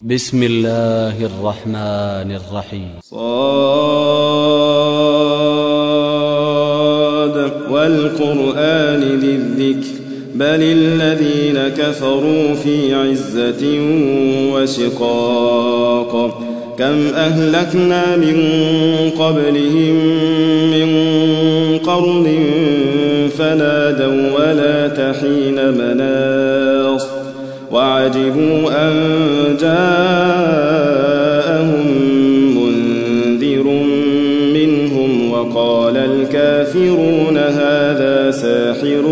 بسم الله الرحمن الرحيم. صاد والقرآن ذي الذكر بل الذين كفروا في عزة وشقاق كم أهلكنا من قبلهم من قرن فنادوا ولا تحين مناص وعجبوا أن جاءهم منذر منهم وقال الكافرون هذا ساحر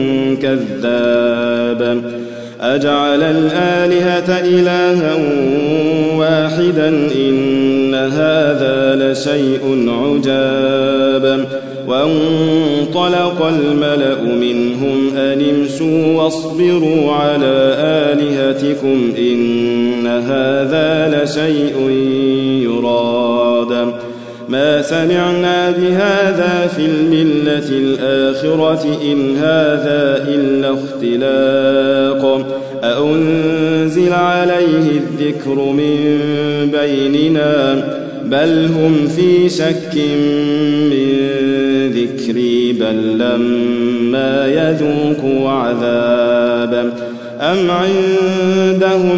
كذاب أجعل الآلهة إلها واحدا إن هذا لشيء عجاب وانطلق الملأ منهم أن امشوا واصبروا على آلهتكم إن هذا لشيء يراد ما سمعنا بهذا في الملة الآخرة إن هذا إلا اختلاق أأنزل عليه الذكر من بيننا بل هم في شك من ذكري بل لما يذوقوا عذاب أم عندهم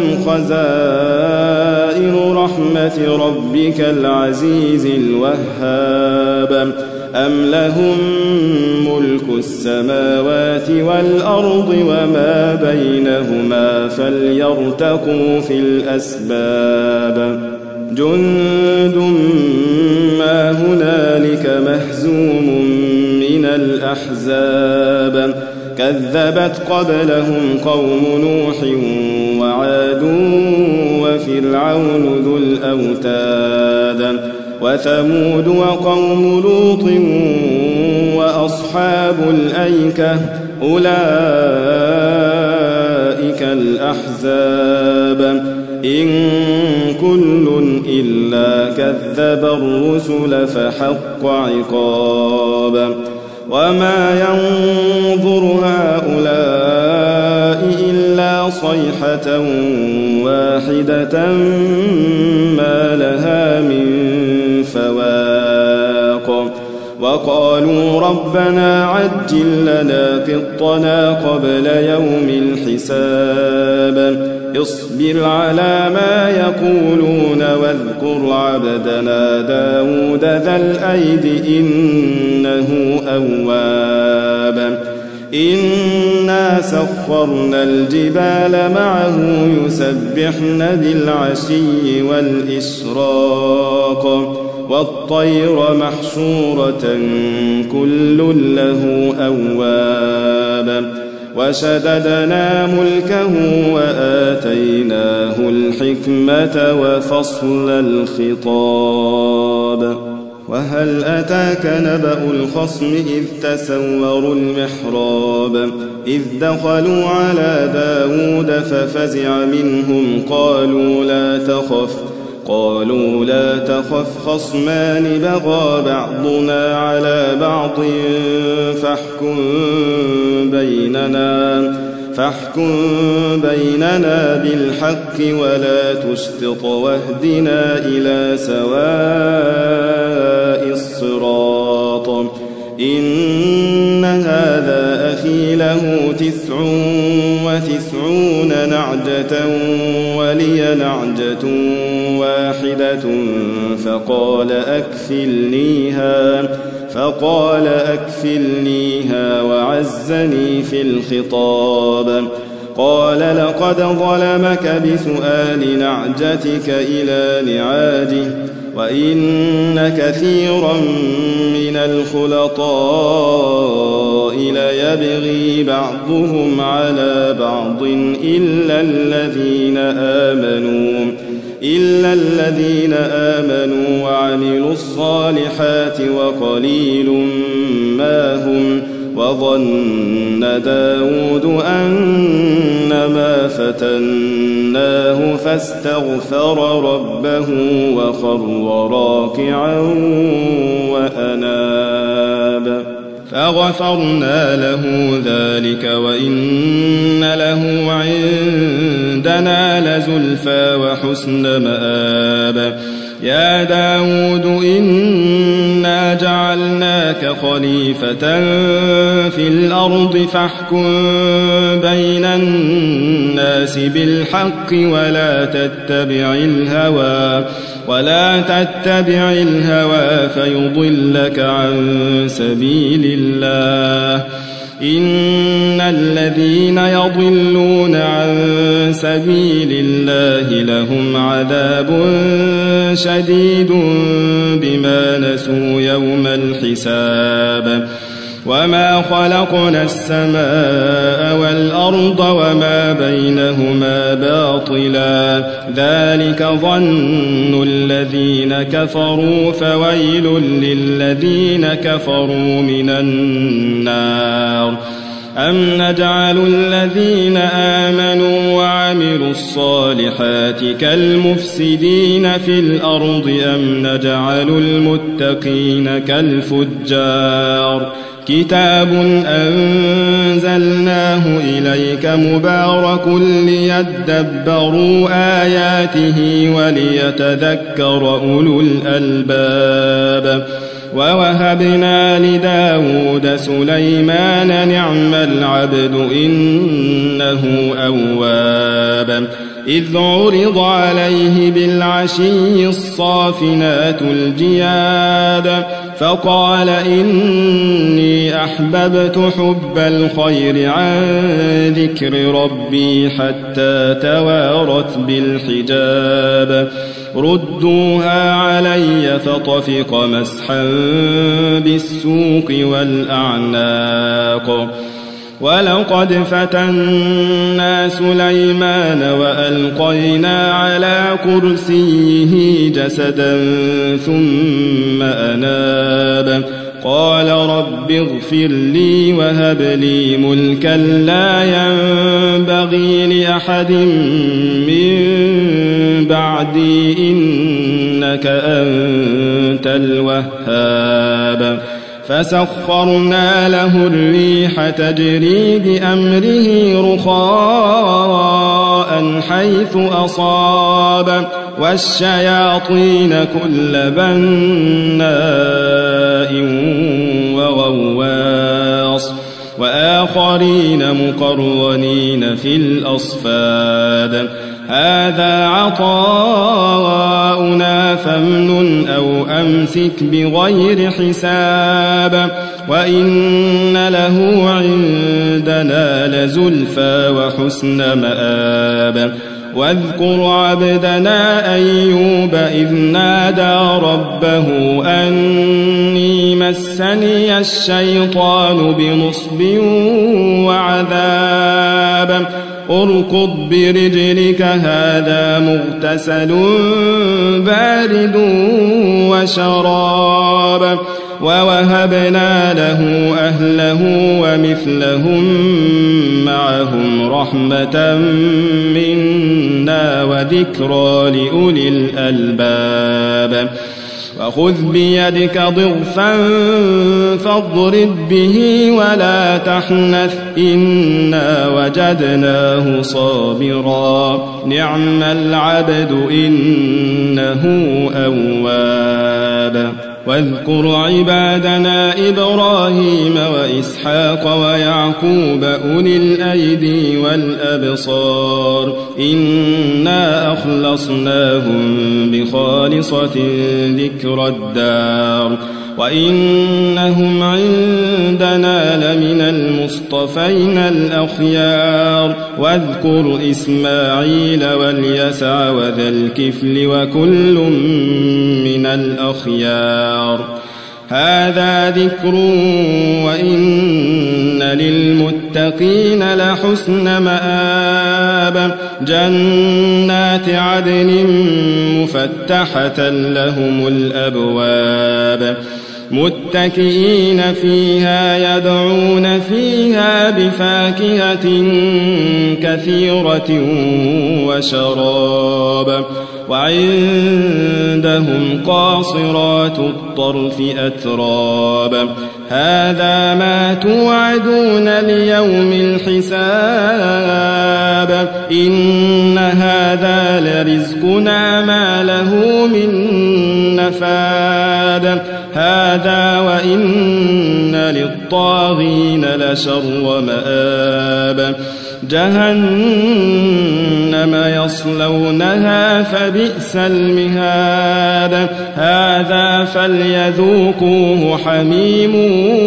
خزائن رحمة ربك العزيز الوهاب أم لهم ملك السماوات والأرض وما بينهما فليرتقوا في الأسباب جند ما هنالك مهزوم من الأحزاب كذبت قبلهم قوم نوح وعاد وفرعون ذو الأوتاد وثمود وقوم لوط وأصحاب الأيكة أولئك الأحزاب إن كل إلا كذب الرسل فحق عقاب وما ينظر هؤلاء إلا صيحة واحدة ما لها من فواق وقالوا ربنا عجل لنا قطنا قبل يوم الحساب اصبر على ما يقولون واذكر عبدنا داود ذا الأيد إنه أواب إنا سخرنا الجبال معه يسبحن بالعشي والإشراق والطير محشورة كل له أواب وشددنا ملكه وآتيناه الحكمة وفصل الخطاب وهل أتاك نبأ الخصم إذ تسوروا المحراب إذ دخلوا على داود ففزع منهم قالوا لا تخف خصمان بغى بعضنا على بعض فاحكم بيننا بالحق ولا تشطط واهدنا إلى سواء الصراط إن هذا أخي له 99 نعجة ولي نعجة واحدة فقال أكفلنيها وعزني في الخطاب قال لقد ظلمك بسؤال نعجتك إلى نعاجه وإن كثيرا من الخلطاء ليبغي بعضهم على بعض إلا الذين آمنوا وعملوا الصالحات وقليل ما هم وظن داود أنما فتناه فاستغفر ربه وخر راكعا وأناب فغفرنا له ذلك وإن له عندنا لزلفى وحسن مآب يا داود إنا جعلناك خليفة في الأرض فاحكم بين الناس بالحق ولا تتبع الهوى فيضلك عن سبيل الله إن الذين يضلون عن سبيل الله لهم عذاب شديد بما نسوا يوم الحساب وما خلقنا السماء والأرض وما بينهما باطلا ذلك ظن الذين كفروا فويل للذين كفروا من النار أم نجعل الذين آمنوا وعملوا الصالحات كالمفسدين في الأرض أم نجعل المتقين كالفجار كتاب أنزلناه إليك مبارك ليدبروا آياته وليتذكر أولو الألباب ووهبنا لداود سليمان نعم العبد إنه أواب إذ عرض عليه بالعشي الصافنات الجياد فقال إني أحببت حب الخير عن ذكر ربي حتى توارت بالحجاب ردوها علي فطفق مسحا بالسوق والأعناق ولقد فتنا سليمان وألقينا على كرسيه جسدا ثم أناب قال رب اغفر لي وهب لي ملكا لا ينبغي لأحد من بعدي إنك أنت الوهاب فسخرنا له الريح تجري بأمره رخاء حيث أصاب والشياطين كل بناء وغواص وآخرين مقرنين في الأصفاد هذا عطاؤنا فامنن أو أمسك بغير حساب وإن له عندنا لزلفى وحسن مآب واذكر عبدنا أيوب إذ نادى ربه أني مسني الشيطان بنصب وعذاب اركض برجلك هذا مغتسل بارد وشراب ووهبنا له أهله ومثلهم معهم رحمة منا وذكرى لأولي الألباب وخذ بيدك ضغثا فاضرب به ولا تحنث إنا وجدناه صابرا نعم العبد إنه أواب واذكر عبادنا إبراهيم وإسحاق ويعقوب أولي الأيدي والأبصار إنا أخلصناهم بخالصة ذكر الدار وإنهم عندنا لمن المصطفين الأخيار واذكر إسماعيل واليسع وذا الكفل وكل من الأخيار هذا ذكر وإن للمتقين لحسن مآب جنات عدن مفتحة لهم الأبواب متكئين فيها يدعون فيها بفاكهة كثيرة وشراب وعندهم قاصرات الطرف أتراب هذا ما توعدون ليوم الحساب إن هذا لرزقنا ما له من نفاد هذا وإن للطاغين لشر مآب جهنم يصلونها فبئس المهاد هذا فليذوقوه حميم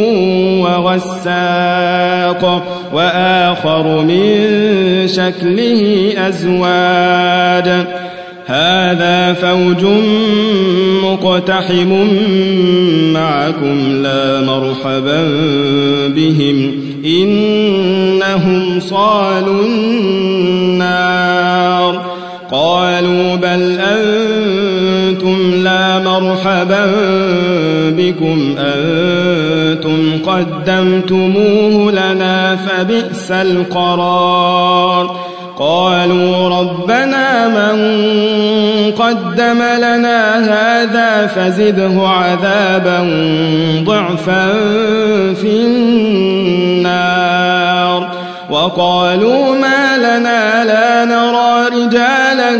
وغساق وآخر من شكله أزواج هذا فوج مقتحم معكم لا مرحبا بهم إنهم صالوا النار قالوا بل أنتم لا مرحبا بكم أنتم قدمتموه لنا فبئس القرار قالوا ربنا من قدم لنا هذا فزده عذابا ضعفا في النار وقالوا ما لنا لا نرى رجالا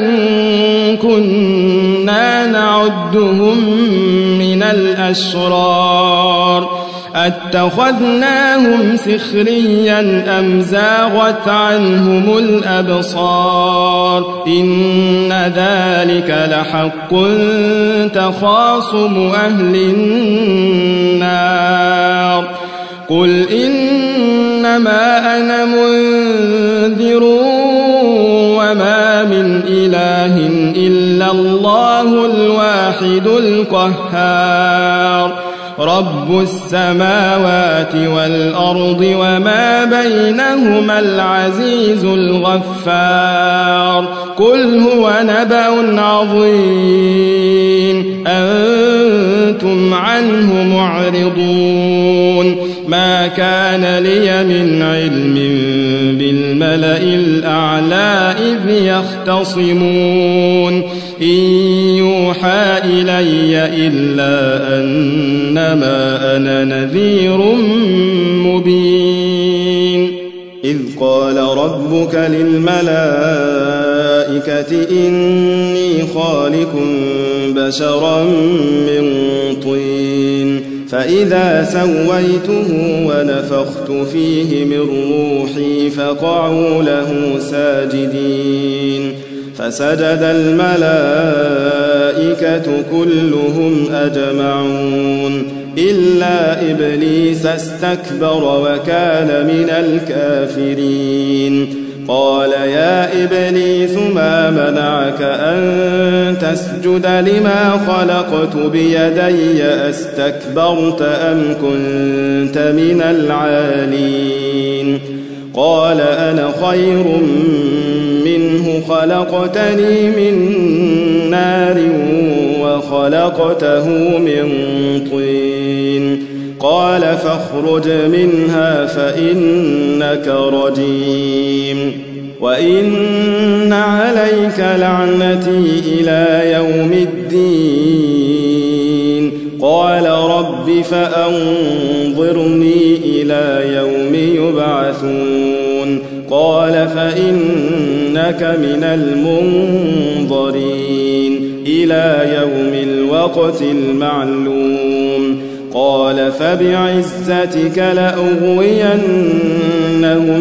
كنا نعدهم من الأشرار أتخذناهم سخريا أم زاغت عنهم الأبصار إن ذلك لحق تخاصم أهل النار قل إنما أنا منذر وما من إله إلا الله الواحد القهار رب السماوات والأرض وما بينهما العزيز الغفار قل هو نبأ عظيم أنتم عنه معرضون ما كان لي من علم بالملأ الأعلى إذ يختصمون إن يوحى إلي إلا أنما أنا نذير مبين إذ قال ربك للملائكة إني خالق بشرا من طين فإذا سويته ونفخت فيه من روحي فقعوا له ساجدين فسجد الملائكة كلهم أجمعون إلا إبليس استكبر وكان من الكافرين قال يا إبليس ما منعك أن تسجد لما خلقت بيدي أستكبرت أم كنت من العالين قال أنا خير منه خلقتني من نار وخلقته من طين قال فاخرج منها فإنك رجيم وإن عليك لعنتي إلى يوم الدين قال رب فأنظرني إلى يوم يبعثون قال فإنك من المنظرين إلى يوم الوقت المعلوم قال فبعزتك لأغوينهم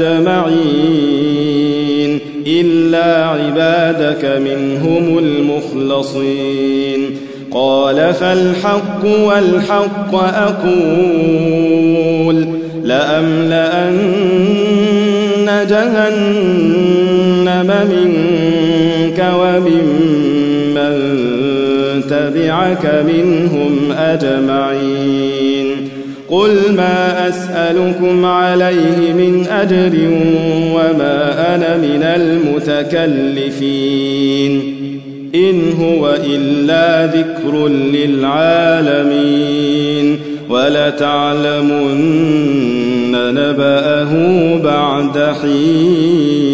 أجمعين إلا عبادك منهم المخلصين قال فالحق والحق أقول لأملأن جهنم منك وممن تبعك منهم أجمعين قل ما أسألكم عليه من أجر وما أنا من المتكلفين إن هو إلا ذكر للعالمين ولتعلمن نبأه بعد حين